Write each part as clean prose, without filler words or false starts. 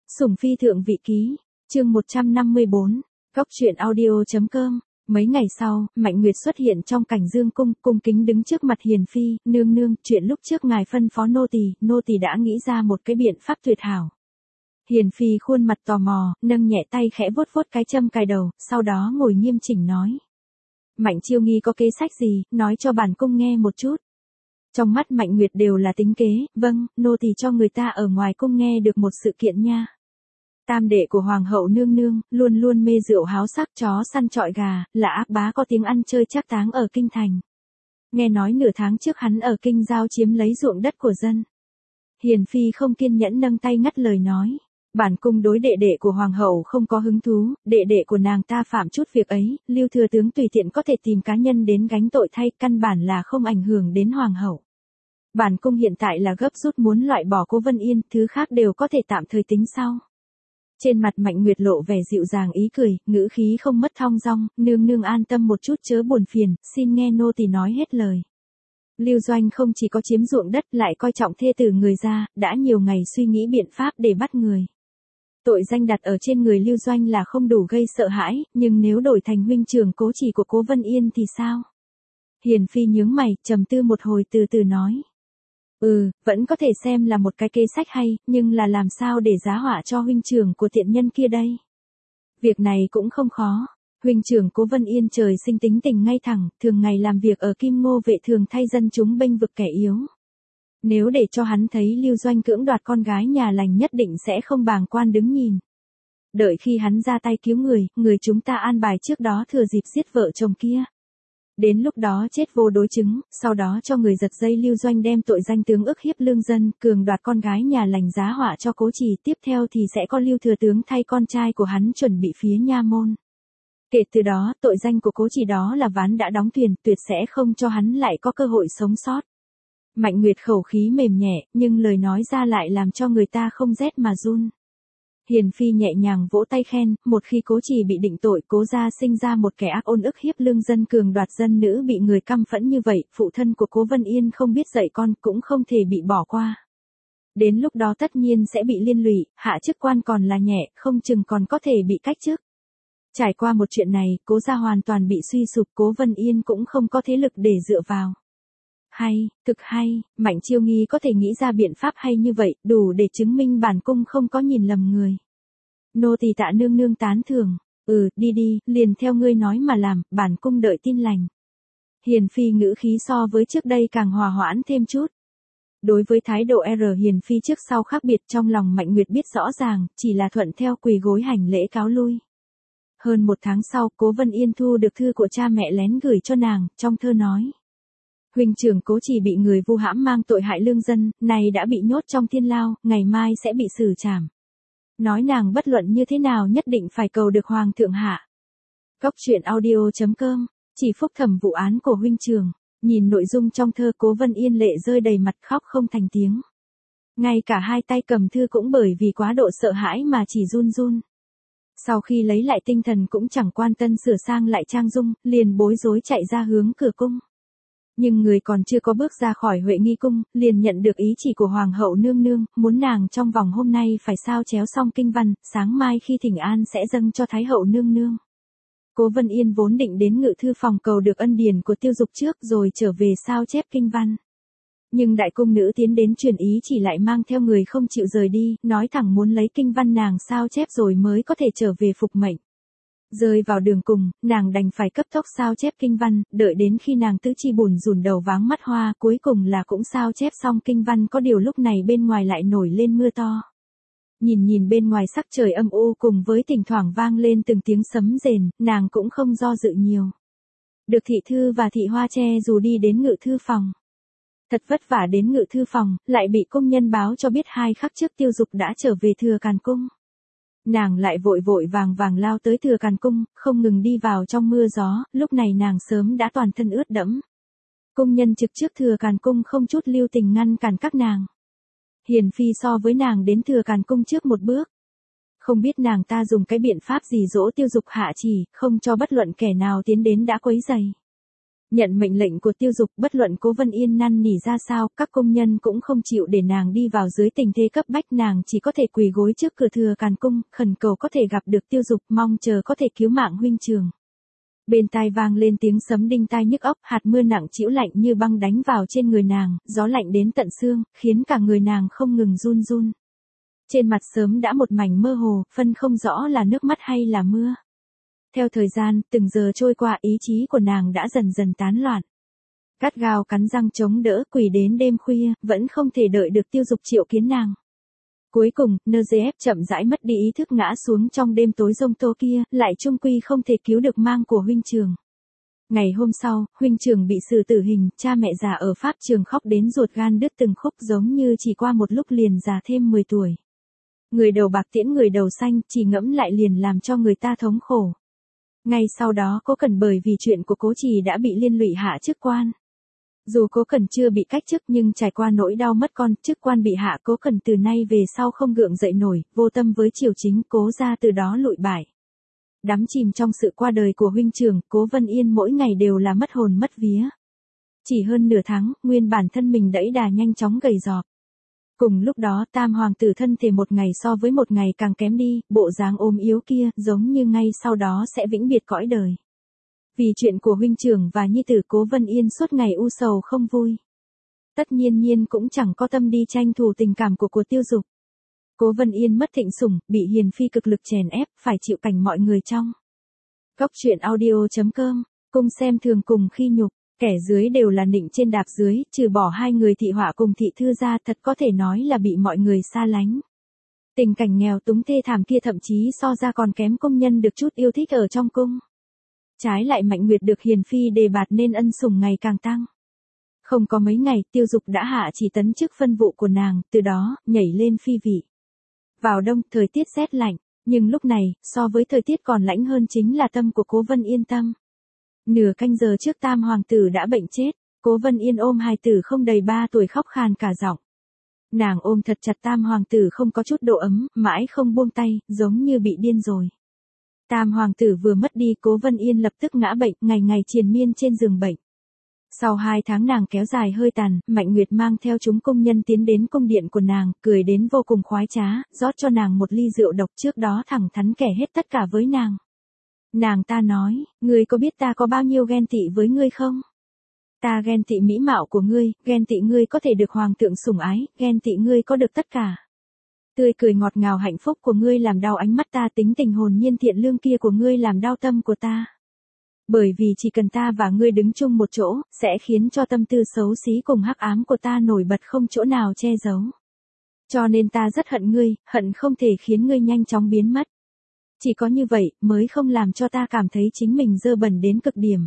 Sủng phi thượng vị ký, chương 154, Góc truyện audio.com. Mấy ngày sau, Mạnh Nguyệt xuất hiện trong cảnh dương cung, cung kính đứng trước mặt Hiền Phi, nương nương, chuyện lúc trước ngài phân phó nô tỳ đã nghĩ ra một cái biện pháp tuyệt hảo. Hiền Phi khuôn mặt tò mò, nâng nhẹ tay khẽ vuốt vuốt cái châm cài đầu, sau đó ngồi nghiêm chỉnh nói. Mạnh Chiêu Nghi có kế sách gì, nói cho bản cung nghe một chút. Trong mắt Mạnh Nguyệt đều là tính kế, vâng, nô tỳ cho người ta ở ngoài cung nghe được một sự kiện nha. Tam đệ của hoàng hậu nương nương, luôn luôn mê rượu háo sắc chó săn trọi gà, là ác bá có tiếng ăn chơi trác táng ở kinh thành. Nghe nói nửa tháng trước hắn ở kinh giao chiếm lấy ruộng đất của dân. Hiền Phi không kiên nhẫn nâng tay ngắt lời nói. Bản cung đối đệ đệ của hoàng hậu không có hứng thú, đệ đệ của nàng ta phạm chút việc ấy, Lưu thừa tướng tùy tiện có thể tìm cá nhân đến gánh tội thay, căn bản là không ảnh hưởng đến hoàng hậu. Bản cung hiện tại là gấp rút muốn loại bỏ Cố Vân Yên, thứ khác đều có thể tạm thời tính sau. Trên mặt Mạnh Nguyệt lộ vẻ dịu dàng ý cười, ngữ khí không mất thong dong, nương nương an tâm một chút chớ buồn phiền, xin nghe nô tỳ nói hết lời. Lưu Doanh không chỉ có chiếm ruộng đất lại coi trọng thê tử người ra, đã nhiều ngày suy nghĩ biện pháp để bắt người. Tội danh đặt ở trên người Lưu Doanh là không đủ gây sợ hãi, nhưng nếu đổi thành huynh trưởng Cố Chỉ của Cố Vân Yên thì sao? Hiền Phi nhướng mày, trầm tư một hồi từ từ nói. Vẫn có thể xem là một cái kế sách hay, nhưng là làm sao để giá họa cho huynh trưởng của tiện nhân kia đây? Việc này cũng không khó. Huynh trưởng Cố Vân Yên trời sinh tính tình ngay thẳng, thường ngày làm việc ở Kim Ngô vệ thường thay dân chúng bênh vực kẻ yếu. Nếu để cho hắn thấy Lưu Doanh cưỡng đoạt con gái nhà lành nhất định sẽ không bàng quan đứng nhìn. Đợi khi hắn ra tay cứu người chúng ta an bài trước đó thừa dịp giết vợ chồng kia. Đến lúc đó chết vô đối chứng, sau đó cho người giật dây Lưu Doanh đem tội danh tướng ức hiếp lương dân, cường đoạt con gái nhà lành giá họa cho Cố Chỉ, tiếp theo thì sẽ có Lưu thừa tướng thay con trai của hắn chuẩn bị phía nha môn. Kể từ đó, tội danh của Cố Chỉ đó là ván đã đóng thuyền, tuyệt sẽ không cho hắn lại có cơ hội sống sót. Mạnh Nguyệt khẩu khí mềm nhẹ, nhưng lời nói ra lại làm cho người ta không rét mà run. Hiền Phi nhẹ nhàng vỗ tay khen, một khi Cố Chỉ bị định tội, Cố gia sinh ra một kẻ ác ôn ức hiếp lương dân cường đoạt dân nữ bị người căm phẫn như vậy, phụ thân của Cố Vân Yên không biết dạy con cũng không thể bị bỏ qua. Đến lúc đó tất nhiên sẽ bị liên lụy, hạ chức quan còn là nhẹ, không chừng còn có thể bị cách chức. Trải qua một chuyện này, Cố gia hoàn toàn bị suy sụp, Cố Vân Yên cũng không có thế lực để dựa vào. Hay, thực hay, Mạnh Chiêu Nghi có thể nghĩ ra biện pháp hay như vậy, đủ để chứng minh bản cung không có nhìn lầm người. Nô tỳ tạ nương nương tán thưởng, đi, liền theo ngươi nói mà làm, bản cung đợi tin lành. Hiền Phi ngữ khí so với trước đây càng hòa hoãn thêm chút. Đối với thái độ Hiền Phi trước sau khác biệt trong lòng Mạnh Nguyệt biết rõ ràng, chỉ là thuận theo quỳ gối hành lễ cáo lui. Hơn một tháng sau, Cố Vân Yên thu được thư của cha mẹ lén gửi cho nàng, trong thơ nói. Huynh trưởng Cố Chỉ bị người vu hãm mang tội hại lương dân, này đã bị nhốt trong thiên lao, ngày mai sẽ bị xử trảm. Nói nàng bất luận như thế nào nhất định phải cầu được hoàng thượng hạ. Góc truyện audio.com, chỉ phúc thẩm vụ án của huynh trưởng. Nhìn nội dung trong thơ Cố Vân Yên lệ rơi đầy mặt khóc không thành tiếng. Ngay cả hai tay cầm thư cũng bởi vì quá độ sợ hãi mà chỉ run run. Sau khi lấy lại tinh thần cũng chẳng quan tâm sửa sang lại trang dung, liền bối rối chạy ra hướng cửa cung. Nhưng người còn chưa có bước ra khỏi Huệ Nghi cung, liền nhận được ý chỉ của hoàng hậu nương nương, muốn nàng trong vòng hôm nay phải sao chéo xong kinh văn, sáng mai khi thỉnh an sẽ dâng cho thái hậu nương nương. Cố Vân Yên vốn định đến ngự thư phòng cầu được ân điển của Tiêu Dục trước rồi trở về sao chép kinh văn. Nhưng đại cung nữ tiến đến truyền ý chỉ lại mang theo người không chịu rời đi, nói thẳng muốn lấy kinh văn nàng sao chép rồi mới có thể trở về phục mệnh. Rơi vào đường cùng, nàng đành phải cấp tốc sao chép kinh văn, đợi đến khi nàng tứ chi bùn rùn đầu váng mắt hoa, cuối cùng là cũng sao chép xong kinh văn, có điều lúc này bên ngoài lại nổi lên mưa to. Nhìn bên ngoài sắc trời âm u cùng với thỉnh thoảng vang lên từng tiếng sấm rền, nàng cũng không do dự nhiều. Được thị thư và thị hoa che dù đi đến ngự thư phòng. Thật vất vả đến ngự thư phòng, lại bị công nhân báo cho biết 2 khắc trước Tiêu Dục đã trở về Thừa Càn cung. Nàng lại vội vàng lao tới Thừa Càn cung, không ngừng đi vào trong mưa gió, lúc này nàng sớm đã toàn thân ướt đẫm. Công nhân trực trước Thừa Càn cung không chút lưu tình ngăn cản các nàng. Hiền Phi so với nàng đến Thừa Càn cung trước một bước. Không biết nàng ta dùng cái biện pháp gì dỗ Tiêu Dục hạ chỉ, không cho bất luận kẻ nào tiến đến đã quấy rầy. Nhận mệnh lệnh của Tiêu Dục, bất luận Cố Vân Yên năn nỉ ra sao, các công nhân cũng không chịu để nàng đi vào dưới tình thế cấp bách, nàng chỉ có thể quỳ gối trước cửa Thừa Càn cung, khẩn cầu có thể gặp được Tiêu Dục, mong chờ có thể cứu mạng huynh trường. Bên tai vang lên tiếng sấm đinh tai nhức óc, hạt mưa nặng trĩu lạnh như băng đánh vào trên người nàng, gió lạnh đến tận xương, khiến cả người nàng không ngừng run run. Trên mặt sớm đã một mảnh mơ hồ, phân không rõ là nước mắt hay là mưa. Theo thời gian, từng giờ trôi qua, ý chí của nàng đã dần dần tán loạn. Gắt gao cắn răng chống đỡ, quỳ đến đêm khuya, vẫn không thể đợi được Tiêu Dục triệu kiến nàng. Cuối cùng, NGF chậm rãi mất đi ý thức ngã xuống trong đêm tối rông tố kia, lại chung quy không thể cứu được mang của huynh trường. Ngày hôm sau, huynh trường bị xử tử hình, cha mẹ già ở Pháp trường khóc đến ruột gan đứt từng khúc, giống như chỉ qua một lúc liền già thêm 10 tuổi. Người đầu bạc tiễn người đầu xanh, chỉ ngẫm lại liền làm cho người ta thống khổ. Ngay sau đó Cố Cẩn bởi vì chuyện của Cố Trì đã bị liên lụy hạ chức quan. Dù Cố Cẩn chưa bị cách chức nhưng trải qua nỗi đau mất con, chức quan bị hạ, Cố Cẩn từ nay về sau không gượng dậy nổi, vô tâm với triều chính, Cố gia từ đó lụi bại. Đắm chìm trong sự qua đời của huynh trưởng, Cố Vân Yên mỗi ngày đều là mất hồn mất vía. Chỉ hơn nửa tháng, nguyên bản thân mình đẫy đà nhanh chóng gầy rọp. Cùng lúc đó Tam hoàng tử thân thể một ngày so với một ngày càng kém đi, bộ dáng ốm yếu kia, giống như ngay sau đó sẽ vĩnh biệt cõi đời. Vì chuyện của huynh trưởng và nhi tử, Cố Vân Yên suốt ngày u sầu không vui. Tất nhiên cũng chẳng có tâm đi tranh thủ tình cảm của Tiêu Dục. Cố Vân Yên mất thịnh sủng, bị hiền phi cực lực chèn ép, phải chịu cảnh mọi người trong. Góc truyện audio.com, cùng xem thường cùng khi nhục. Kẻ dưới đều là nịnh trên đạp dưới, trừ bỏ hai người thị họa cùng thị thư ra, thật có thể nói là bị mọi người xa lánh. Tình cảnh nghèo túng thê thảm kia thậm chí so ra còn kém công nhân được chút yêu thích ở trong cung. Trái lại Mạnh Nguyệt được hiền phi đề bạt nên ân sủng ngày càng tăng. Không có mấy ngày, Tiêu Dục đã hạ chỉ tấn chức phân vụ của nàng, từ đó, nhảy lên phi vị. Vào đông, thời tiết rét lạnh, nhưng lúc này, so với thời tiết còn lạnh hơn chính là tâm của Cố Vân Yên tâm. Nửa canh giờ trước Tam hoàng tử đã bệnh chết, Cố Vân Yên ôm hài tử không đầy 3 tuổi khóc khàn cả giọng. Nàng ôm thật chặt Tam hoàng tử không có chút độ ấm, mãi không buông tay, giống như bị điên rồi. Tam hoàng tử vừa mất đi, Cố Vân Yên lập tức ngã bệnh, ngày ngày triền miên trên giường bệnh. Sau 2 tháng nàng kéo dài hơi tàn, Mạnh Nguyệt mang theo chúng công nhân tiến đến cung điện của nàng, cười đến vô cùng khoái trá, rót cho nàng một ly rượu độc, trước đó thẳng thắn kể hết tất cả với nàng. Nàng ta nói, ngươi có biết ta có bao nhiêu ghen tị với ngươi không? Ta ghen tị mỹ mạo của ngươi, ghen tị ngươi có thể được hoàng thượng sủng ái, ghen tị ngươi có được tất cả. Tươi cười ngọt ngào hạnh phúc của ngươi làm đau ánh mắt ta, tính tình hồn nhiên thiện lương kia của ngươi làm đau tâm của ta. Bởi vì chỉ cần ta và ngươi đứng chung một chỗ, sẽ khiến cho tâm tư xấu xí cùng hắc ám của ta nổi bật không chỗ nào che giấu. Cho nên ta rất hận ngươi, hận không thể khiến ngươi nhanh chóng biến mất. Chỉ có như vậy, mới không làm cho ta cảm thấy chính mình dơ bẩn đến cực điểm.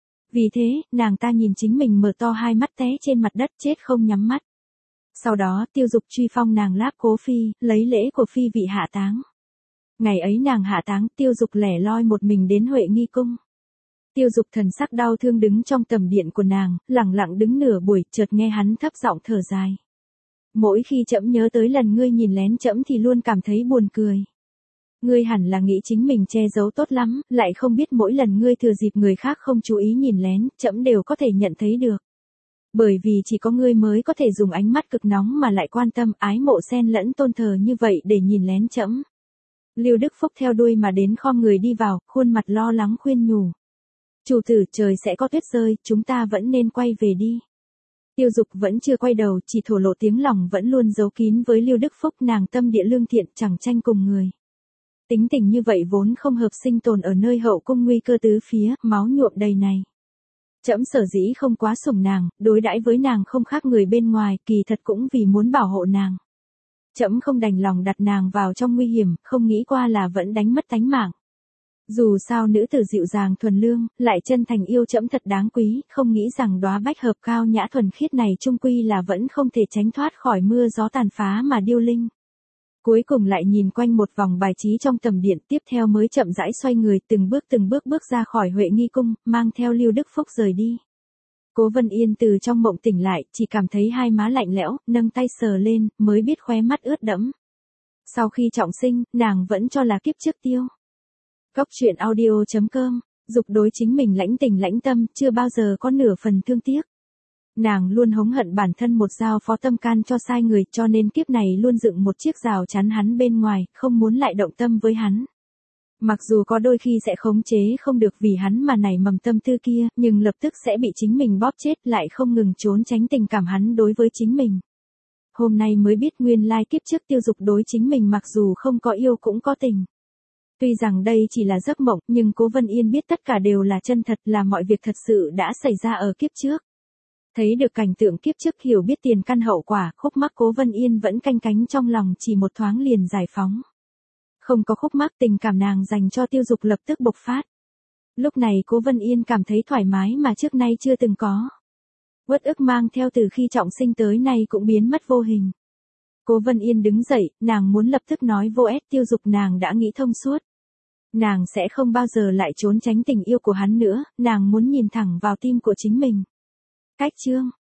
Vì thế, nàng ta nhìn chính mình mở to hai mắt té trên mặt đất chết không nhắm mắt. Sau đó, Tiêu Dục truy phong nàng láp Cố phi, lấy lễ của phi vị hạ táng. Ngày ấy nàng hạ táng, Tiêu Dục lẻ loi một mình đến Huệ Nghi cung. Tiêu Dục thần sắc đau thương đứng trong tầm điện của nàng, lặng lặng đứng nửa buổi, chợt nghe hắn thấp giọng thở dài. Mỗi khi trẫm nhớ tới lần ngươi nhìn lén trẫm thì luôn cảm thấy buồn cười. Ngươi hẳn là nghĩ chính mình che giấu tốt lắm, lại không biết mỗi lần ngươi thừa dịp người khác không chú ý nhìn lén, trẫm đều có thể nhận thấy được. Bởi vì chỉ có ngươi mới có thể dùng ánh mắt cực nóng mà lại quan tâm, ái mộ xen lẫn tôn thờ như vậy để nhìn lén trẫm. Lưu Đức Phúc theo đuôi mà đến khom người đi vào, khuôn mặt lo lắng khuyên nhủ. Chủ tử, trời sẽ có tuyết rơi, chúng ta vẫn nên quay về đi. Tiêu Dục vẫn chưa quay đầu, chỉ thổ lộ tiếng lòng vẫn luôn giấu kín với Lưu Đức Phúc, nàng tâm địa lương thiện, chẳng tranh cùng người. Tính tình như vậy vốn không hợp sinh tồn ở nơi hậu cung nguy cơ tứ phía, máu nhuộm đầy này. Trẫm sở dĩ không quá sủng nàng, đối đãi với nàng không khác người bên ngoài, kỳ thật cũng vì muốn bảo hộ nàng. Trẫm không đành lòng đặt nàng vào trong nguy hiểm, không nghĩ qua là vẫn đánh mất tánh mạng. Dù sao nữ tử dịu dàng thuần lương, lại chân thành yêu trẫm thật đáng quý, không nghĩ rằng đóa bách hợp cao nhã thuần khiết này chung quy là vẫn không thể tránh thoát khỏi mưa gió tàn phá mà điêu linh. Cuối cùng lại nhìn quanh một vòng bài trí trong tầm điện, tiếp theo mới chậm rãi xoay người, từng bước bước ra khỏi Huệ Nghi cung, mang theo Lưu Đức Phúc rời đi. Cố Vân Yên từ trong mộng tỉnh lại, chỉ cảm thấy hai má lạnh lẽo, nâng tay sờ lên, mới biết khóe mắt ướt đẫm. Sau khi trọng sinh, nàng vẫn cho là kiếp trước tiêu. Góc truyện audio.com Dục đối chính mình lãnh tình lãnh tâm, chưa bao giờ có nửa phần thương tiếc. Nàng luôn hống hận bản thân một dao phó tâm can cho sai người, cho nên kiếp này luôn dựng một chiếc rào chắn hắn bên ngoài, không muốn lại động tâm với hắn. Mặc dù có đôi khi sẽ khống chế không được vì hắn mà nảy mầm tâm tư kia, nhưng lập tức sẽ bị chính mình bóp chết, lại không ngừng trốn tránh tình cảm hắn đối với chính mình. Hôm nay mới biết nguyên lai kiếp trước Tiêu Dục đối chính mình mặc dù không có yêu cũng có tình. Tuy rằng đây chỉ là giấc mộng, nhưng Cố Vân Yên biết tất cả đều là chân thật, là mọi việc thật sự đã xảy ra ở kiếp trước. Thấy được cảnh tượng kiếp trước, hiểu biết tiền căn hậu quả, khúc mắc Cố Vân Yên vẫn canh cánh trong lòng, chỉ một thoáng liền giải phóng. Không có khúc mắc, tình cảm nàng dành cho Tiêu Dục lập tức bộc phát. Lúc này Cố Vân Yên cảm thấy thoải mái mà trước nay chưa từng có. Uất ức mang theo từ khi trọng sinh tới nay cũng biến mất vô hình. Cố Vân Yên đứng dậy, nàng muốn lập tức nói vô ép Tiêu Dục, nàng đã nghĩ thông suốt. Nàng sẽ không bao giờ lại trốn tránh tình yêu của hắn nữa, nàng muốn nhìn thẳng vào tim của chính mình. Cách chương